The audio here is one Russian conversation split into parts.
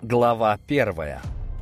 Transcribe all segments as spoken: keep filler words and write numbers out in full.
Глава первая.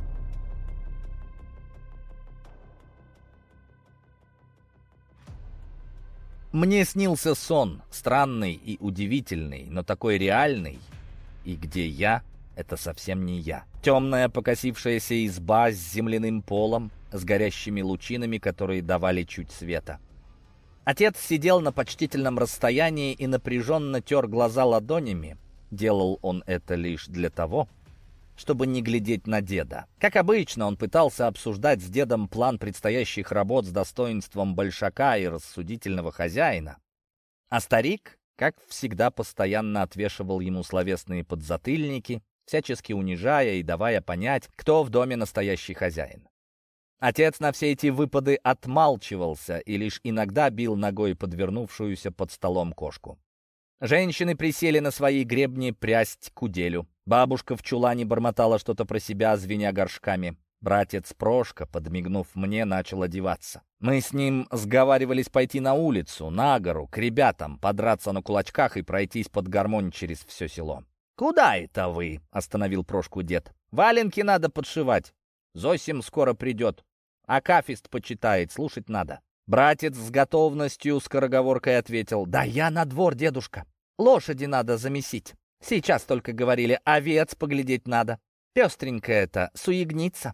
Мне снился сон, странный и удивительный, но такой реальный. И где я — это совсем не я. Темная покосившаяся изба с земляным полом, с горящими лучинами, которые давали чуть света. Отец сидел на почтительном расстоянии и напряженно тер глаза ладонями. Делал он это лишь для того, чтобы не глядеть на деда. Как обычно, он пытался обсуждать с дедом план предстоящих работ с достоинством большака и рассудительного хозяина. А старик, как всегда, постоянно отвешивал ему словесные подзатыльники, всячески унижая и давая понять, кто в доме настоящий хозяин. Отец на все эти выпады отмалчивался и лишь иногда бил ногой подвернувшуюся под столом кошку. Женщины присели на свои гребни прясть куделю. Бабушка в чулане бормотала что-то про себя, звеня горшками. Братец Прошка, подмигнув мне, начал одеваться. Мы с ним сговаривались пойти на улицу, на гору, к ребятам, подраться на кулачках и пройтись под гармонь через все село. «Куда это вы?» — остановил Прошку дед. «Валенки надо подшивать. Зосим скоро придет. Акафист почитает, слушать надо». Братец с готовностью скороговоркой ответил: «Да я на двор, дедушка. Лошади надо замесить. Сейчас только говорили, овец поглядеть надо. Пестренько это, суегница».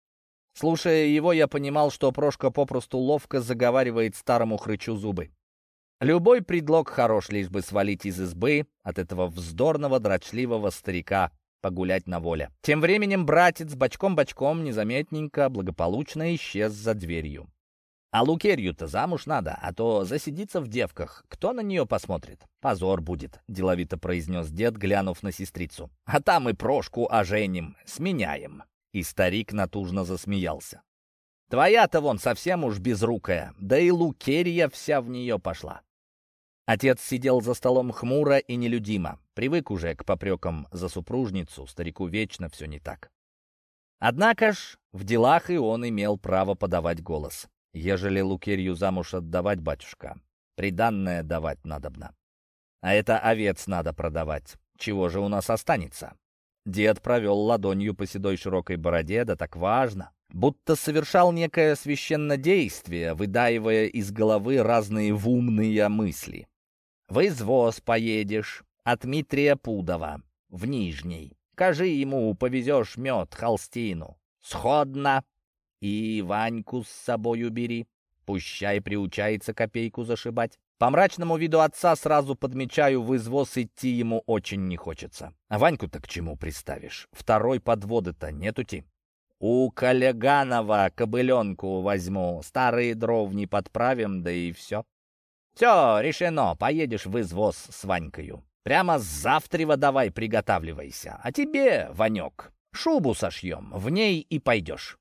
Слушая его, я понимал, что Прошка попросту ловко заговаривает старому хрычу зубы. Любой предлог хорош, лишь бы свалить из избы от этого вздорного, дрочливого старика, погулять на воле. Тем временем братец бочком-бочком, незаметненько, благополучно исчез за дверью. «А Лукерью-то замуж надо, а то засидится в девках. Кто на нее посмотрит? Позор будет», — деловито произнес дед, глянув на сестрицу. «А там и Прошку оженим, сменяем». И старик натужно засмеялся. «Твоя-то вон совсем уж безрукая, да и Лукерья вся в нее пошла». Отец сидел за столом хмуро и нелюдимо. Привык уже к попрекам за супружницу, старику вечно все не так. Однако ж в делах и он имел право подавать голос. «Ежели Лукерью замуж отдавать, батюшка, приданное давать надобно. А это овец надо продавать. Чего же у нас останется?» Дед провел ладонью по седой широкой бороде, да так важно, будто совершал некое священнодействие, выдаивая из головы разные вумные мысли. «В извоз поедешь от Дмитрия Пудова, в Нижний. Кажи ему, повезешь мед, холстину. Сходно. И Ваньку с собою бери, пущай приучается копейку зашибать». По мрачному виду отца сразу подмечаю, в извоз идти ему очень не хочется. А Ваньку-то к чему приставишь? Второй подводы-то нетути. «У Колеганова кобыленку возьму, старые дровни подправим, да и все». «Все, решено, поедешь в извоз с Ванькою. Прямо с завтрева давай приготавливайся. А тебе, Ванек, шубу сошьем, в ней и пойдешь».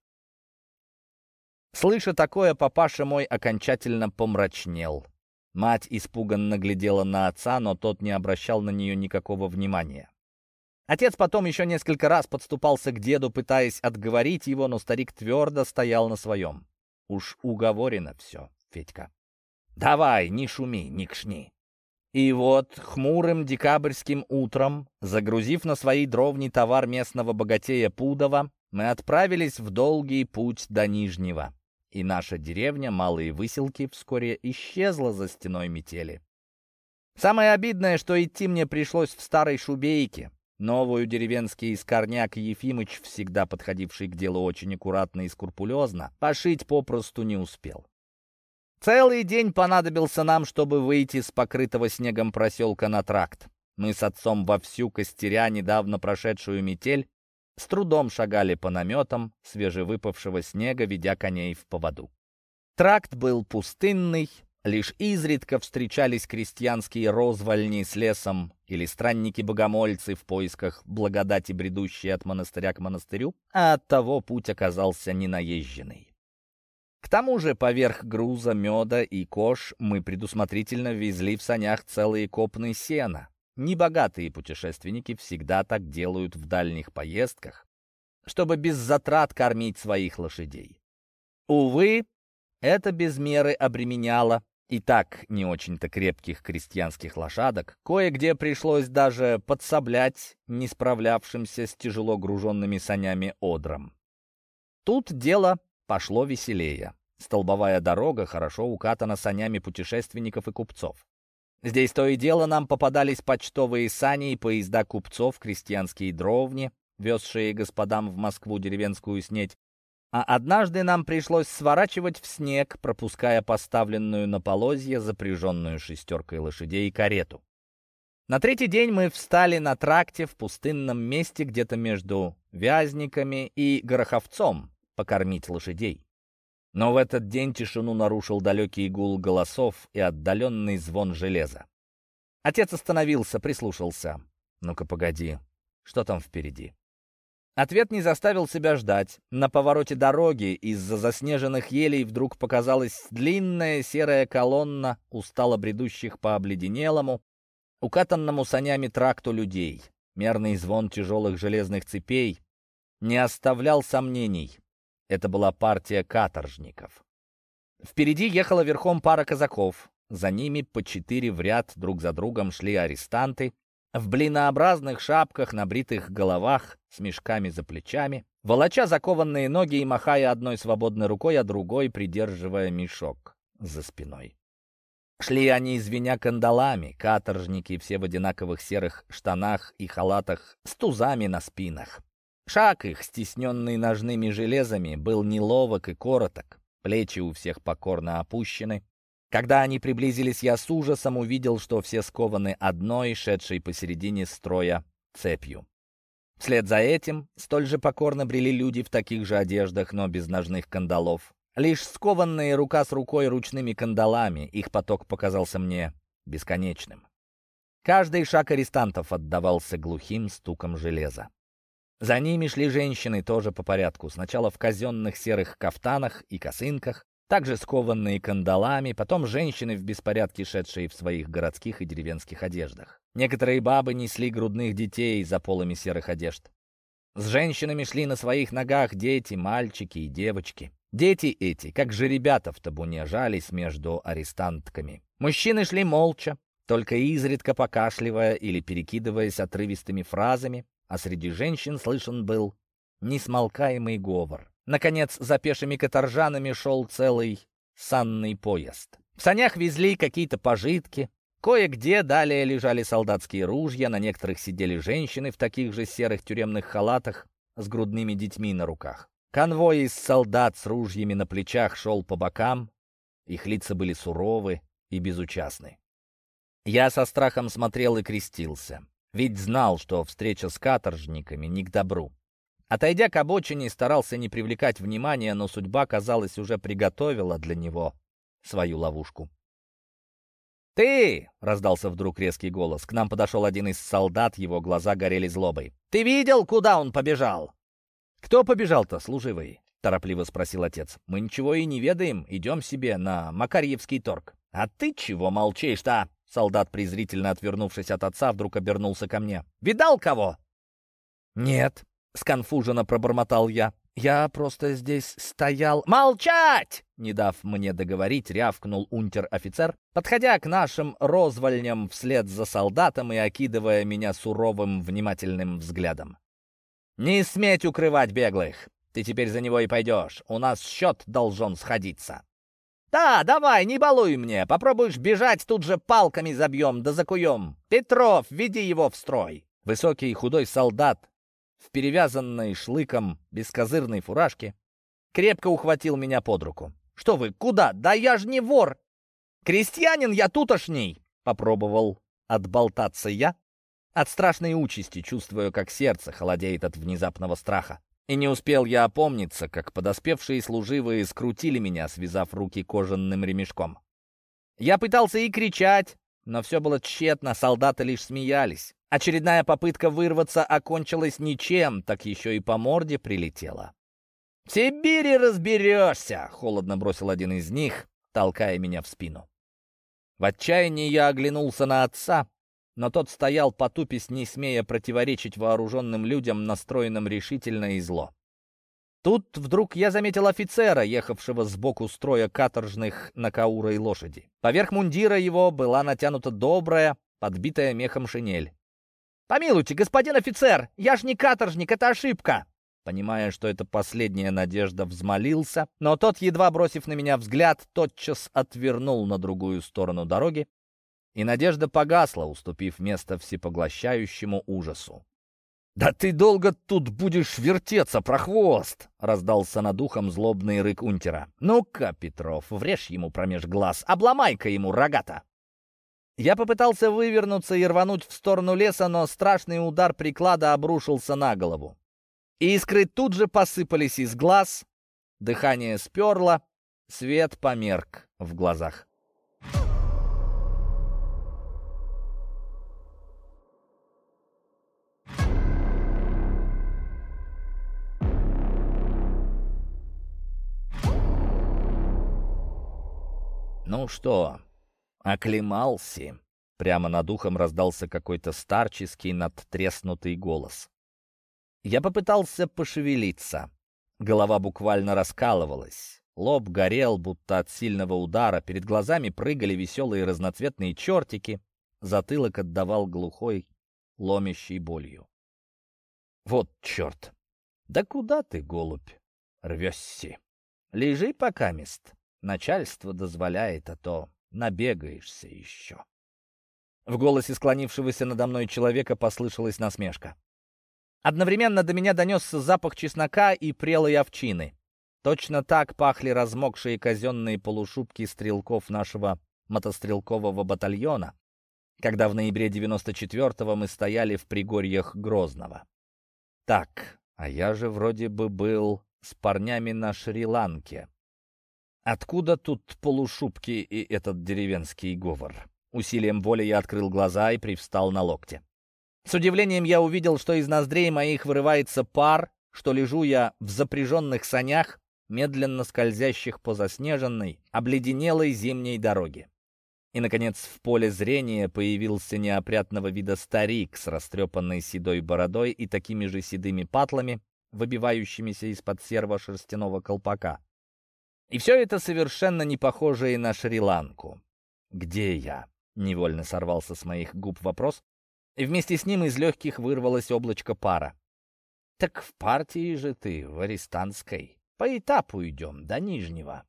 Слыша такое, папаша мой окончательно помрачнел. Мать испуганно глядела на отца, но тот не обращал на нее никакого внимания. Отец потом еще несколько раз подступался к деду, пытаясь отговорить его, но старик твердо стоял на своем. «Уж уговорено все, Федька. Давай, не шуми, не кшни». И вот хмурым декабрьским утром, загрузив на свои дровни товар местного богатея Пудова, мы отправились в долгий путь до Нижнего. И наша деревня, Малые Выселки, вскоре исчезла за стеной метели. Самое обидное, что идти мне пришлось в старой шубейке. Новую деревенский искорняк Ефимыч, всегда подходивший к делу очень аккуратно и скрупулезно, пошить попросту не успел. Целый день понадобился нам, чтобы выйти с покрытого снегом проселка на тракт. Мы с отцом вовсю, костеря недавно прошедшую метель, с трудом шагали по наметам свежевыпавшего снега, ведя коней в поводу. Тракт был пустынный, лишь изредка встречались крестьянские розвальни с лесом или странники-богомольцы в поисках благодати, бредущие от монастыря к монастырю, а оттого путь оказался ненаезженный. К тому же поверх груза меда и кож мы предусмотрительно везли в санях целые копны сена. Небогатые путешественники всегда так делают в дальних поездках, чтобы без затрат кормить своих лошадей. Увы, это без меры обременяло и так не очень-то крепких крестьянских лошадок, кое-где пришлось даже подсоблять не справлявшимся с тяжело груженными санями одрам. Тут дело пошло веселее. Столбовая дорога хорошо укатана санями путешественников и купцов. Здесь то и дело нам попадались почтовые сани и поезда купцов, крестьянские дровни, везшие господам в Москву деревенскую снеть, а однажды нам пришлось сворачивать в снег, пропуская поставленную на полозья, запряженную шестеркой лошадей, карету. На третий день мы встали на тракте в пустынном месте где-то между Вязниками и Гороховцом покормить лошадей. Но в этот день тишину нарушил далекий гул голосов и отдаленный звон железа. Отец остановился, прислушался. «Ну-ка, погоди, что там впереди?» Ответ не заставил себя ждать. На повороте дороги из-за заснеженных елей вдруг показалась длинная серая колонна устало бредущих по обледенелому, укатанному санями тракту людей. Мерный звон тяжелых железных цепей не оставлял сомнений. Это была партия каторжников. Впереди ехала верхом пара казаков. За ними по четыре в ряд друг за другом шли арестанты, в блинообразных шапках, на бритых головах, с мешками за плечами, волоча закованные ноги и махая одной свободной рукой, а другой придерживая мешок за спиной. Шли они, звеня кандалами, каторжники, все в одинаковых серых штанах и халатах с тузами на спинах. Шаг их, стесненный ножными железами, был неловок и короток, плечи у всех покорно опущены. Когда они приблизились, я с ужасом увидел, что все скованы одной, шедшей посередине строя, цепью. Вслед за этим столь же покорно брели люди в таких же одеждах, но без ножных кандалов. Лишь скованные рука с рукой ручными кандалами, их поток показался мне бесконечным. Каждый шаг арестантов отдавался глухим стуком железа. За ними шли женщины тоже по порядку, сначала в казенных серых кафтанах и косынках, также скованные кандалами, потом женщины в беспорядке, шедшие в своих городских и деревенских одеждах. Некоторые бабы несли грудных детей за полами серых одежд. С женщинами шли на своих ногах дети, мальчики и девочки. Дети эти, как жеребята в табуне, жались между арестантками. Мужчины шли молча, только изредка покашливая или перекидываясь отрывистыми фразами, а среди женщин слышен был несмолкаемый говор. Наконец, за пешими каторжанами шел целый санный поезд. В санях везли какие-то пожитки. Кое-где далее лежали солдатские ружья, на некоторых сидели женщины в таких же серых тюремных халатах с грудными детьми на руках. Конвой из солдат с ружьями на плечах шел по бокам. Их лица были суровы и безучастны. Я со страхом смотрел и крестился, ведь знал, что встреча с каторжниками не к добру. Отойдя к обочине, старался не привлекать внимания, но судьба, казалось, уже приготовила для него свою ловушку. «Ты!» — раздался вдруг резкий голос. К нам подошел один из солдат, его глаза горели злобой. «Ты видел, куда он побежал?» «Кто побежал-то, служивый?» — торопливо спросил отец. «Мы ничего и не ведаем, идем себе на Макарьевский торг». «А ты чего молчишь-то?» Солдат, презрительно отвернувшись от отца, вдруг обернулся ко мне. «Видал кого?» «Нет», — сконфуженно пробормотал я. «Я просто здесь стоял...» «Молчать!» Не дав мне договорить, рявкнул унтер-офицер, подходя к нашим розвальням вслед за солдатом и окидывая меня суровым, внимательным взглядом. «Не сметь укрывать беглых! Ты теперь за него и пойдешь. У нас счет должен сходиться». «Да, давай, не балуй мне. Попробуешь бежать, тут же палками забьем да закуем. Петров, веди его в строй». Высокий худой солдат в перевязанной шлыком бескозырной фуражке крепко ухватил меня под руку. «Что вы, куда? Да я ж не вор! Крестьянин я тутошний!» Попробовал отболтаться я от страшной участи, чувствуя, как сердце холодеет от внезапного страха. И не успел я опомниться, как подоспевшие служивые скрутили меня, связав руки кожаным ремешком. Я пытался и кричать, но все было тщетно, солдаты лишь смеялись. Очередная попытка вырваться окончилась ничем, так еще и по морде прилетела. «В Сибири разберешься!» — холодно бросил один из них, толкая меня в спину. В отчаянии я оглянулся на отца, но тот стоял потупясь, не смея противоречить вооруженным людям, настроенным решительно и зло. Тут вдруг я заметил офицера, ехавшего сбоку строя каторжных на каурой лошади. Поверх мундира его была натянута добрая, подбитая мехом шинель. «Помилуйте, господин офицер, я ж не каторжник, это ошибка!» Понимая, что это последняя надежда, взмолился, но тот, едва бросив на меня взгляд, тотчас отвернул на другую сторону дороги, и надежда погасла, уступив место всепоглощающему ужасу. «Да ты долго тут будешь вертеться, прохвост!» — раздался над ухом злобный рык унтера. «Ну-ка, Петров, врежь ему промеж глаз, обломай-ка ему рогата!» Я попытался вывернуться и рвануть в сторону леса, но страшный удар приклада обрушился на голову. Искры тут же посыпались из глаз, дыхание сперло, свет померк в глазах. «Ну что, оклемался?» Прямо над ухом раздался какой-то старческий надтреснутый голос. Я попытался пошевелиться. Голова буквально раскалывалась. Лоб горел, будто от сильного удара. Перед глазами прыгали веселые разноцветные чертики. Затылок отдавал глухой, ломящей болью. «Вот черт! Да куда ты, голубь, рвешься? Лежи покамест. Начальство дозволяет, а то набегаешься еще». В голосе склонившегося надо мной человека послышалась насмешка. Одновременно до меня донесся запах чеснока и прелой овчины. Точно так пахли размокшие казенные полушубки стрелков нашего мотострелкового батальона, когда в ноябре девяносто четвёртого мы стояли в пригорьях Грозного. Так, а я же вроде бы был с парнями на Шри-Ланке. Откуда тут полушубки и этот деревенский говор? Усилием воли я открыл глаза и привстал на локте. С удивлением я увидел, что из ноздрей моих вырывается пар, что лежу я в запряженных санях, медленно скользящих по заснеженной, обледенелой зимней дороге. И, наконец, в поле зрения появился неопрятного вида старик с растрепанной седой бородой и такими же седыми патлами, выбивающимися из-под серого шерстяного колпака. И все это совершенно не похожее на Шри-Ланку. «Где я?» — невольно сорвался с моих губ вопрос, и вместе с ним из легких вырвалось облачко пара. «Так в партии же ты, в арестантской. По этапу идем, до Нижнего.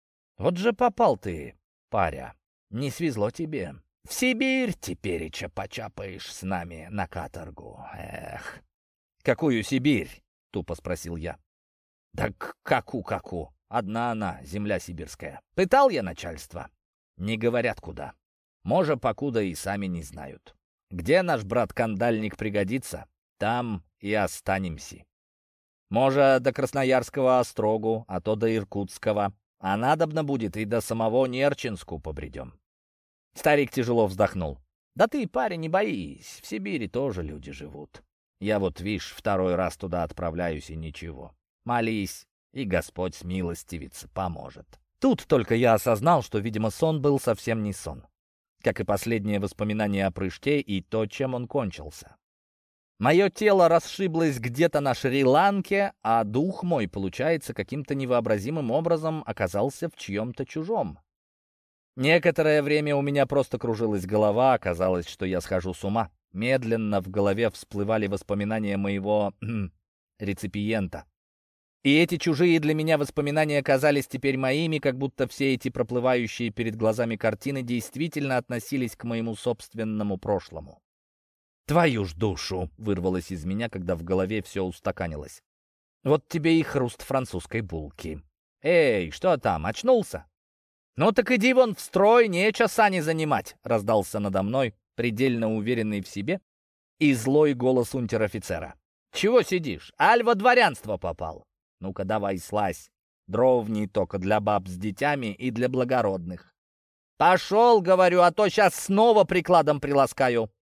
Вот же попал ты, паря. Не свезло тебе. В Сибирь тепереча почапаешь с нами на каторгу. Эх!» «Какую Сибирь?» — тупо спросил я. «Да каку-каку. Одна она, земля сибирская. Пытал я начальство. Не говорят куда. Може, покуда и сами не знают. Где наш брат-кандальник пригодится, там и останемся. Може, до Красноярского острогу, а то до Иркутского. А надобно будет и до самого Нерчинску побредем». Старик тяжело вздохнул. «Да ты, парень, не боись, в Сибири тоже люди живут. Я вот, вишь, второй раз туда отправляюсь, и ничего. Молись, и Господь смилостивится, поможет». Тут только я осознал, что, видимо, сон был совсем не сон. Как и последнее воспоминание о прыжке и то, чем он кончился. Мое тело расшиблось где-то на Шри-Ланке, а дух мой, получается, каким-то невообразимым образом оказался в чьем-то чужом. Некоторое время у меня просто кружилась голова, оказалось, что я схожу с ума. Медленно в голове всплывали воспоминания моего реципиента. И эти чужие для меня воспоминания казались теперь моими, как будто все эти проплывающие перед глазами картины действительно относились к моему собственному прошлому. «Твою ж душу!» — вырвалось из меня, когда в голове все устаканилось. «Вот тебе и хруст французской булки. Эй, что там, очнулся?» «Ну так иди вон в строй, нечего сани занимать!» — раздался надо мной, предельно уверенный в себе, и злой голос унтер-офицера. «Чего сидишь? Аль во дворянство попал? Ну-ка давай слазь. Дровни только для баб с детьми и для благородных. Пошел, говорю, а то сейчас снова прикладом приласкаю.